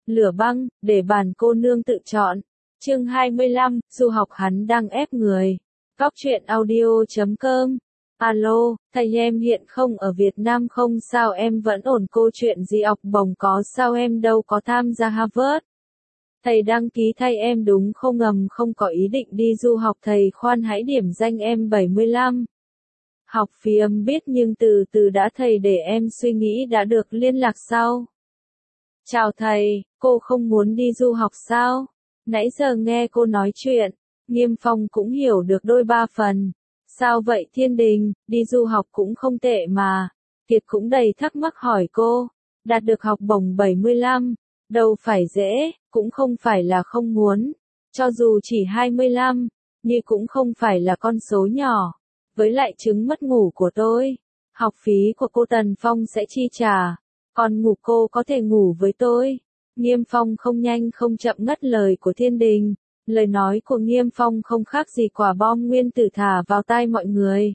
Lửa băng, để bản cô nương tự chọn. Chương 25, du học hắn đang ép người. Góc truyện audio.com. Alo, thầy em hiện không ở Việt Nam không sao em vẫn ổn cô chuyện gì học bổng có sao em đâu có tham gia Harvard. Thầy đăng ký thay em đúng không ngầm không có ý định đi du học thầy khoan hãy điểm danh em 75. Học phí em biết nhưng từ từ đã thầy để em suy nghĩ đã được liên lạc sau. Chào thầy, cô không muốn đi du học sao? Nãy giờ nghe cô nói chuyện, Nghiêm Phong cũng hiểu được đôi ba phần. Sao vậy Thiên Đình, đi du học cũng không tệ mà. Kiệt cũng đầy thắc mắc hỏi cô, đạt được học bổng 75, đâu phải dễ, cũng không phải là không muốn. Cho dù chỉ 25, nhưng cũng không phải là con số nhỏ. Với lại chứng mất ngủ của tôi, học phí của cô Tần Phong sẽ chi trả. Còn ngủ cô có thể ngủ với tôi. Nghiêm Phong không nhanh không chậm ngắt lời của Thiên Đình. Lời nói của Nghiêm Phong không khác gì quả bom nguyên tử thả vào tai mọi người.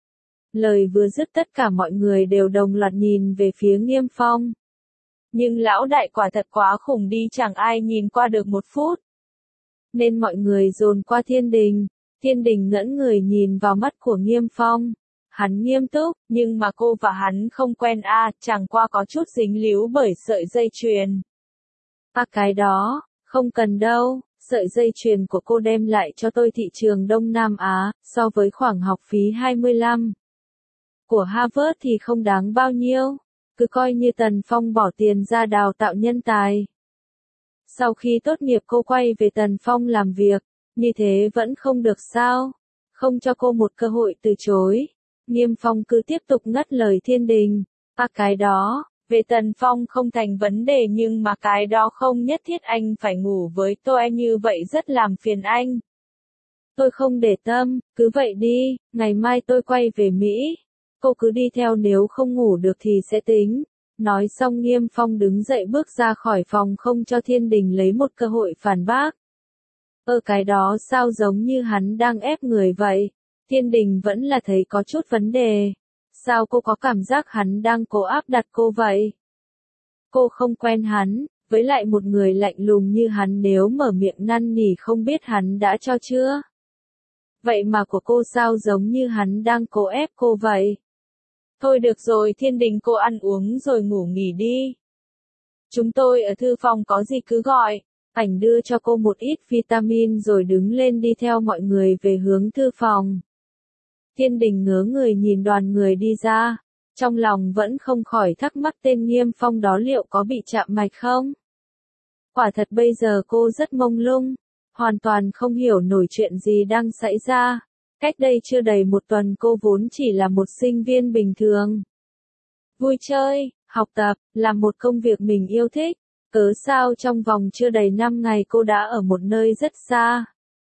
Lời vừa dứt tất cả mọi người đều đồng loạt nhìn về phía Nghiêm Phong. Nhưng lão đại quả thật quá khủng đi chẳng ai nhìn qua được một phút. Nên mọi người dồn qua Thiên Đình. Thiên Đình ngẩn người nhìn vào mắt của Nghiêm Phong. Hắn nghiêm túc, nhưng mà cô và hắn không quen chẳng qua có chút dính líu bởi sợi dây chuyền. Cái đó, không cần đâu, sợi dây chuyền của cô đem lại cho tôi thị trường Đông Nam Á, so với khoản học phí 25 của Harvard thì không đáng bao nhiêu, cứ coi như Tần Phong bỏ tiền ra đào tạo nhân tài. Sau khi tốt nghiệp cô quay về Tần Phong làm việc, như thế vẫn không được sao, không cho cô một cơ hội từ chối. Nghiêm Phong cứ tiếp tục ngắt lời Thiên Đình, cái đó, về Tần Phong không thành vấn đề nhưng mà cái đó không nhất thiết anh phải ngủ với tôi như vậy rất làm phiền anh. Tôi không để tâm, cứ vậy đi, ngày mai tôi quay về Mỹ. Cô cứ đi theo nếu không ngủ được thì sẽ tính. Nói xong Nghiêm Phong đứng dậy bước ra khỏi phòng không cho Thiên Đình lấy một cơ hội phản bác. Cái đó sao giống như hắn đang ép người vậy? Thiên Đình vẫn là thấy có chút vấn đề. Sao cô có cảm giác hắn đang cố áp đặt cô vậy? Cô không quen hắn, với lại một người lạnh lùng như hắn nếu mở miệng năn nỉ không biết hắn đã cho chưa? Vậy mà của cô sao giống như hắn đang cố ép cô vậy? Thôi được rồi Thiên Đình cô ăn uống rồi ngủ nghỉ đi. Chúng tôi ở thư phòng có gì cứ gọi. Ảnh đưa cho cô một ít vitamin rồi đứng lên đi theo mọi người về hướng thư phòng. Thiên Đình ngớ người nhìn đoàn người đi ra, trong lòng vẫn không khỏi thắc mắc tên Nghiêm Phong đó liệu có bị chạm mạch không? Quả thật bây giờ cô rất mông lung, hoàn toàn không hiểu nổi chuyện gì đang xảy ra. Cách đây chưa đầy một tuần cô vốn chỉ là một sinh viên bình thường. Vui chơi, học tập, làm một công việc mình yêu thích. Cớ sao trong vòng chưa đầy 5 ngày cô đã ở một nơi rất xa.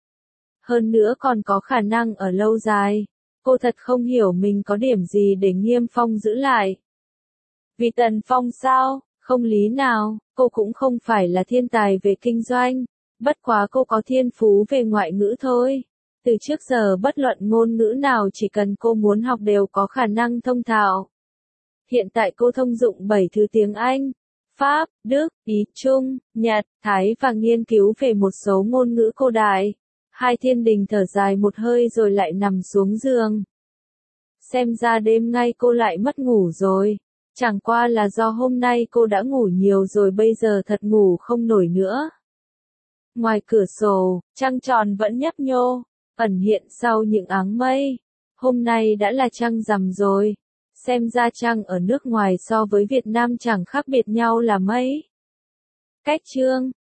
Hơn nữa còn có khả năng ở lâu dài. Cô thật không hiểu mình có điểm gì để Nghiêm Phong giữ lại. Vì Tần Phong sao, không lý nào, cô cũng không phải là thiên tài về kinh doanh. Bất quá cô có thiên phú về ngoại ngữ thôi. Từ trước giờ bất luận ngôn ngữ nào chỉ cần cô muốn học đều có khả năng thông thạo. Hiện tại cô thông dụng 7 thứ tiếng Anh, Pháp, Đức, Ý, Trung, Nhật, Thái và nghiên cứu về một số ngôn ngữ cổ đại. Hai Thiên Đình thở dài một hơi rồi lại nằm xuống giường. Xem ra đêm nay cô lại mất ngủ rồi. Chẳng qua là do hôm nay cô đã ngủ nhiều rồi bây giờ thật ngủ không nổi nữa. Ngoài cửa sổ, trăng tròn vẫn nhấp nhô, ẩn hiện sau những áng mây. Hôm nay đã là trăng rằm rồi. Xem ra trăng ở nước ngoài so với Việt Nam chẳng khác biệt nhau là mấy. Cách chương